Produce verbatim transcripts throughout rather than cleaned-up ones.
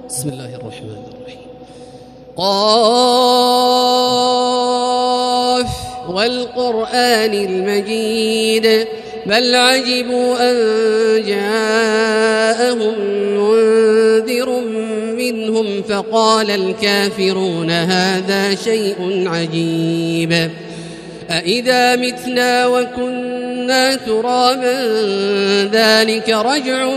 بسم الله الرحمن الرحيم. قاف والقرآن المجيد بل عجبوا أن جاءهم منذر منهم فقال الكافرون هذا شيء عجيب أإذا متنا وكنا ترابا ذلك رجع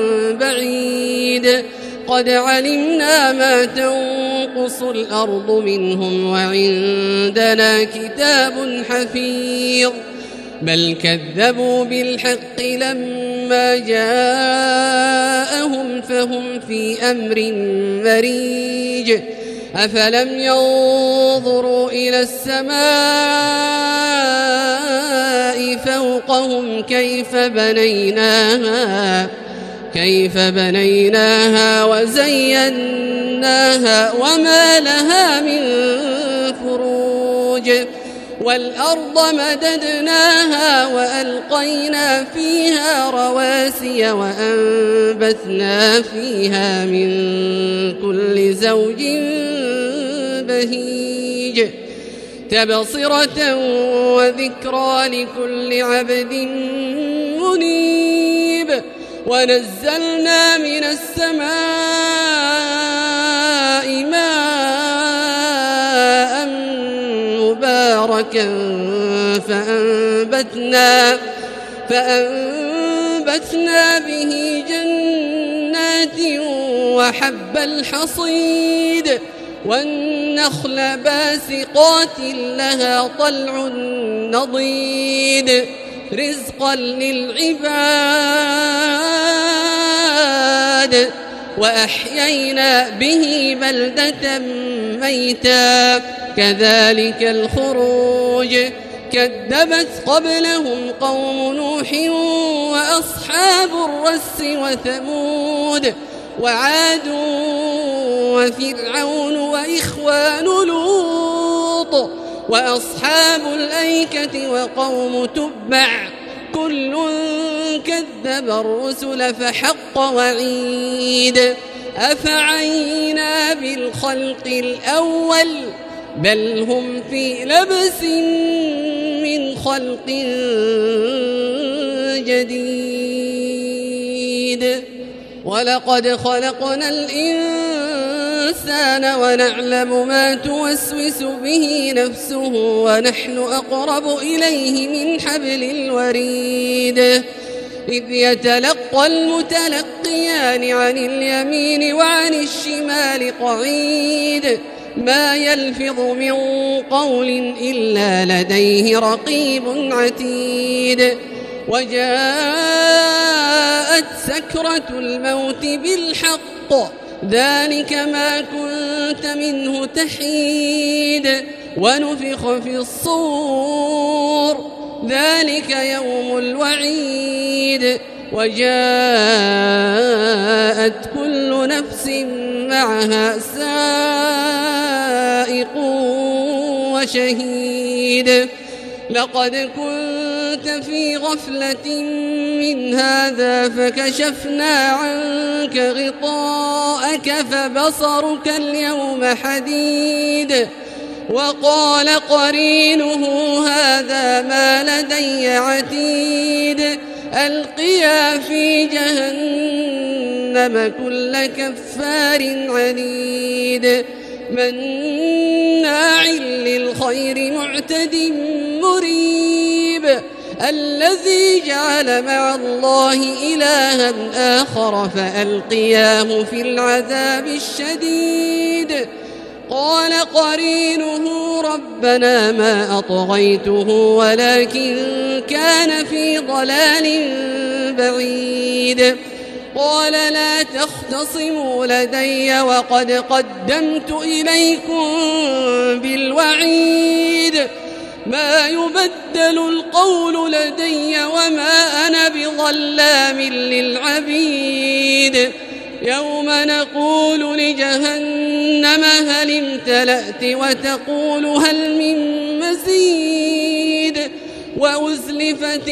بعيد قد علمنا ما تنقص الأرض منهم وعندنا كتاب حفيظ بل كذبوا بالحق لما جاءهم فهم في أمر مريج أفلم ينظروا إلى السماء فوقهم كيف بنيناها كيف بنيناها وزيناها وما لها من فروج والأرض مددناها وألقينا فيها رواسي وأنبتنا فيها من كل زوج بهيج تبصرة وذكرى لكل عبد منيب ونزلنا من السماء ماء مباركا فأنبتنا, فأنبتنا به جنات وحب الحصيد والنخل باسقات لها طلع نضيد رزقا للعباد وأحيينا به بلدة ميتا كذلك الخروج كذبت قبلهم قوم نوح وأصحاب الرس وثمود وعاد وفرعون وإخوان لوط وأصحاب الأيكة وقوم تبع كل كذب الرسل فحق وعيد أفعينا بالخلق الأول بل هم في لبس من خلق جديد ولقد خلقنا الإنسان ونعلم ما توسوس به نفسه ونحن أقرب إليه من حبل الوريد إذ يتلقى المتلقيان عن اليمين وعن الشمال قعيد ما يلفظ من قول إلا لديه رقيب عتيد وجاءت سكرة الموت بالحق ذلك ما كنت منه تحيد ونفخ في الصور ذلك يوم الوعيد وجاءت كل نفس معها سائق وشهيد لقد كنت في غفلة من هذا فكشفنا عنك غطاءك فبصرك اليوم حديد وقال قرينه هذا ما لدي عتيد ألقيا في جهنم كل كفار عنيد مناع للخير معتد مريب الذي جعل مع الله إلها آخر فألقياه في العذاب الشديد قال قرينه ربنا ما أطغيته ولكن كان في ضلال بعيد قال لا تختصموا لدي وقد قدمت إليكم بالوعيد ما يبدل القول لدي وما أنا بظلام للعبيد يوم نقول لجهنم هل امتلأت وتقول هل من مزيد وأزلفت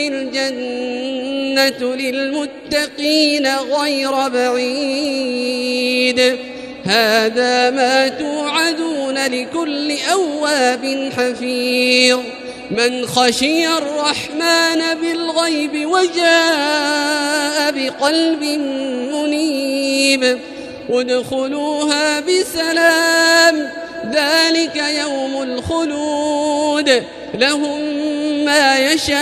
الجنة للمتقين غير بعيد هذا ما توعدون لكل أواب حفيظ من خشي الرحمن بالغيب وجاء بقلب منيب ادخلوها بسلام ذلك يوم الخلود لهم ما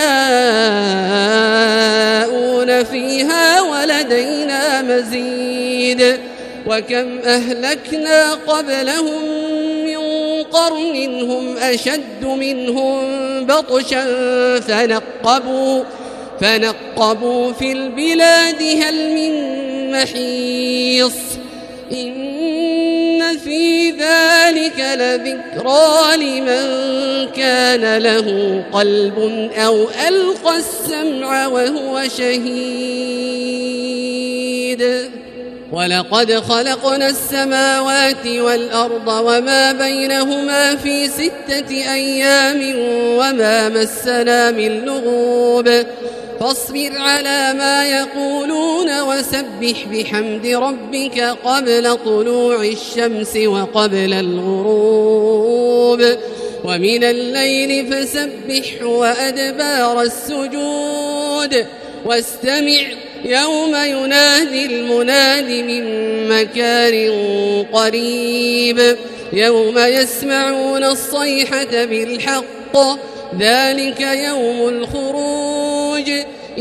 يشاءون فيها ولدينا مزيد وكم أهلكنا قبلهم من قرن هم أشد منهم بطشا فنقبوا, فنقبوا في البلاد هل من محيص إن في ذلك لذكرى لمن كان له قلب أو ألقى السمع وهو شهيد ولقد خلقنا السماوات والأرض وما بينهما في ستة أيام وما مسنا من لغوب فاصبر على ما يقولون وسبح بحمد ربك قبل طلوع الشمس وقبل الغروب ومن الليل فسبح وأدبار السجود واستمع يوم ينادي المناد من مكان قريب يوم يسمعون الصيحة بالحق ذلك يوم الخروج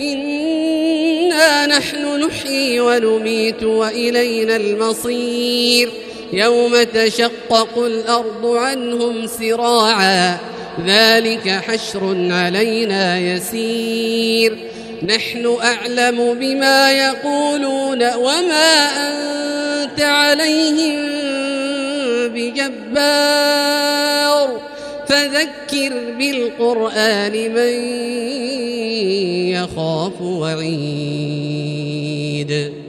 إنا نحن نحيي ونميت وإلينا المصير يوم تشقق الأرض عنهم سراعا ذلك حشر علينا يسير نحن أعلم بما يقولون وما أنت عليهم بجبار فذكر بالقرآن من يخاف وعيد